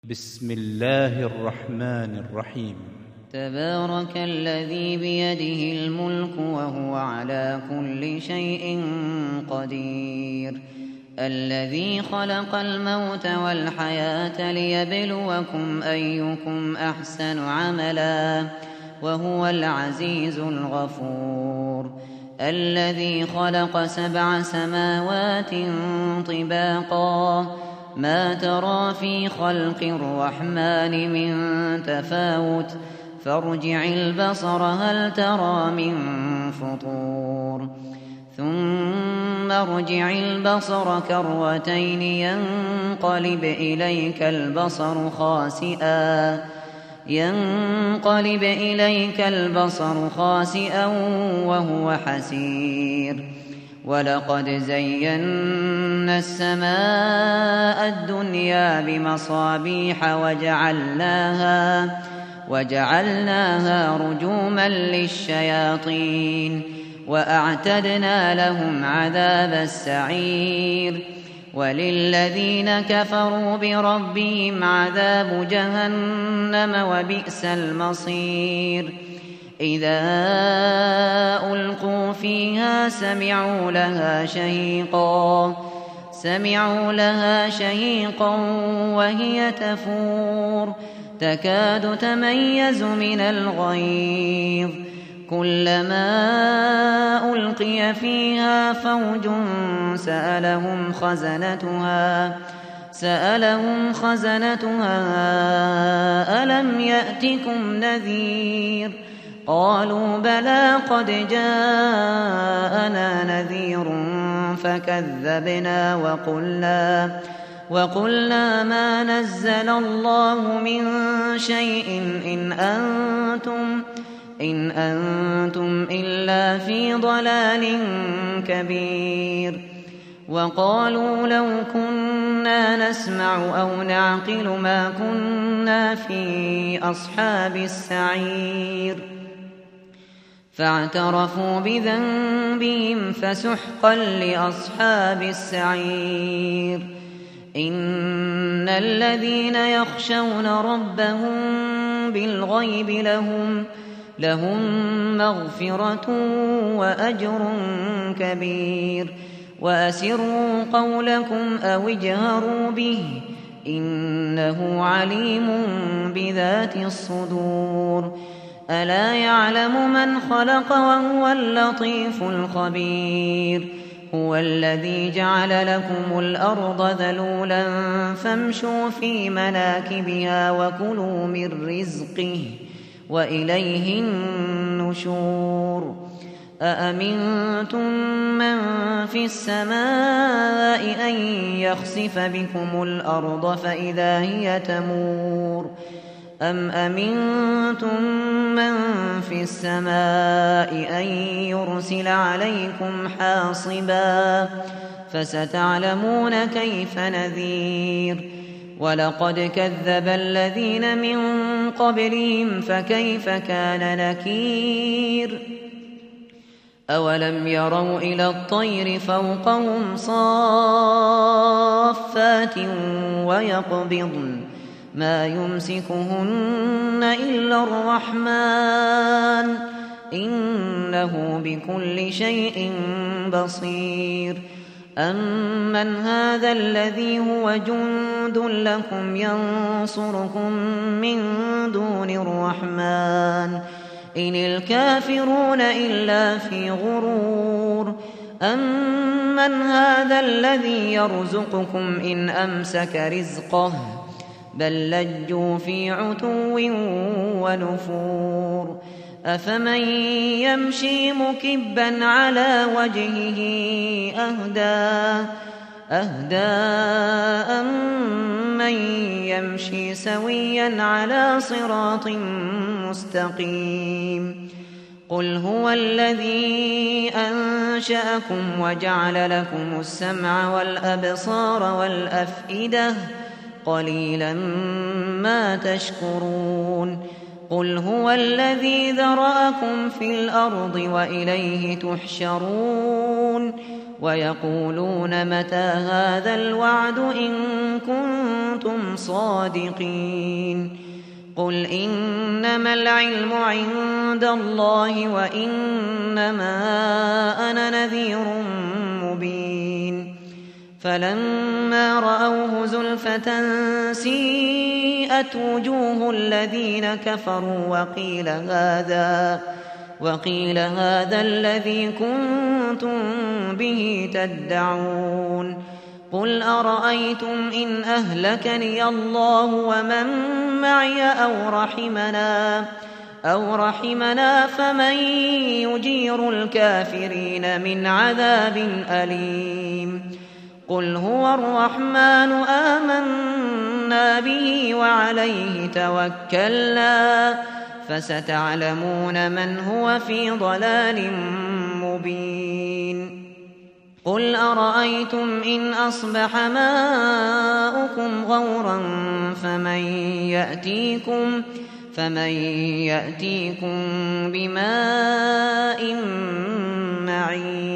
بسم الله الرحمن الرحيم. تبارك الذي بيده الملك وهو على كل شيء قدير. الذي خلق الموت والحياة ليبلوكم أيكم أحسن عملا وهو العزيز الغفور. الذي خلق 7 سماوات طباقا ما ترى في خلق الرحمن من تفاوت فارجع البصر هل ترى من فطور ثم ارجع البصر كرتين ينقلب إليك البصر خاسئا وهو حسير. ولقد زينا السماء الدنيا بمصابيح وجعلناها رجوما للشياطين وأعتدنا لهم عذاب السعير. وللذين كفروا بربهم عذاب جهنم وبئس المصير. إذا ألقوا فيها سمعوا لها شهيقا وهي تفور تكاد تميز من الغيظ. كلما ألقي فيها فوج سألهم خزنتها ألم يأتكم نذير؟ قالوا بلى قد جاءنا نذير فكذبنا وقلنا ما نزل الله من شيء إن أنتم إلا في ضلال كبير. وقالوا لو كنا نسمع أو نعقل ما كنا في أصحاب السعير. فاعترفوا بذنبهم فسحقا لأصحاب السعير. إن الذين يخشون ربهم بالغيب لهم مغفرة وأجر كبير. وأسروا قولكم أو اجهروا به إنه عليم بذات الصدور. ألا يعلم من خلق وهو اللطيف الخبير. هو الذي جعل لكم الأرض ذلولا فامشوا في مناكبها وكلوا من رزقه وإليه النشور. أأمنتم من في السماء أن يخسف بكم الأرض فإذا هي تمور أم أمنتم من في السماء أن يرسل عليكم حاصبا فستعلمون كيف نذير. ولقد كذب الذين من قبلهم فكيف كان نكير. أولم يروا إلى الطير فوقهم صافات ويقبضن ما يمسكهن إلا الرحمن إنه بكل شيء بصير. أمن هذا الذي هو جند لكم ينصركم من دون الرحمن إن الكافرون إلا في غرور. أمن هذا الذي يرزقكم إن أمسك رزقه بل لجوا في عتو ونفور. أفمن يمشي مكبا على وجهه أهدى أمن يمشي سويا على صراط مستقيم. قل هو الذي أنشأكم وجعل لكم السمع والأبصار والأفئدة قليلا ما تشكرون. قل هو الذي ذرأكم في الأرض وإليه تحشرون. ويقولون متى هذا الوعد إن كنتم كنتم صادقين قل إنما العلم عند الله وإنما أنا نذير مبين فلما رأوه زلفة سيئت وجوه الذين كفروا وقيل هذا الذي كنتم به تدعون قل أرأيتم إن أهلكني الله ومن معي أو رحمنا فمن يجير الكافرين من عذاب أليم قل هو الرحمن آمنا به وعليه توكلنا فستعلمون من هو في ضلال مبين قل أرأيتم إن أصبح ماؤكم غورا فمن يأتيكم بماء معين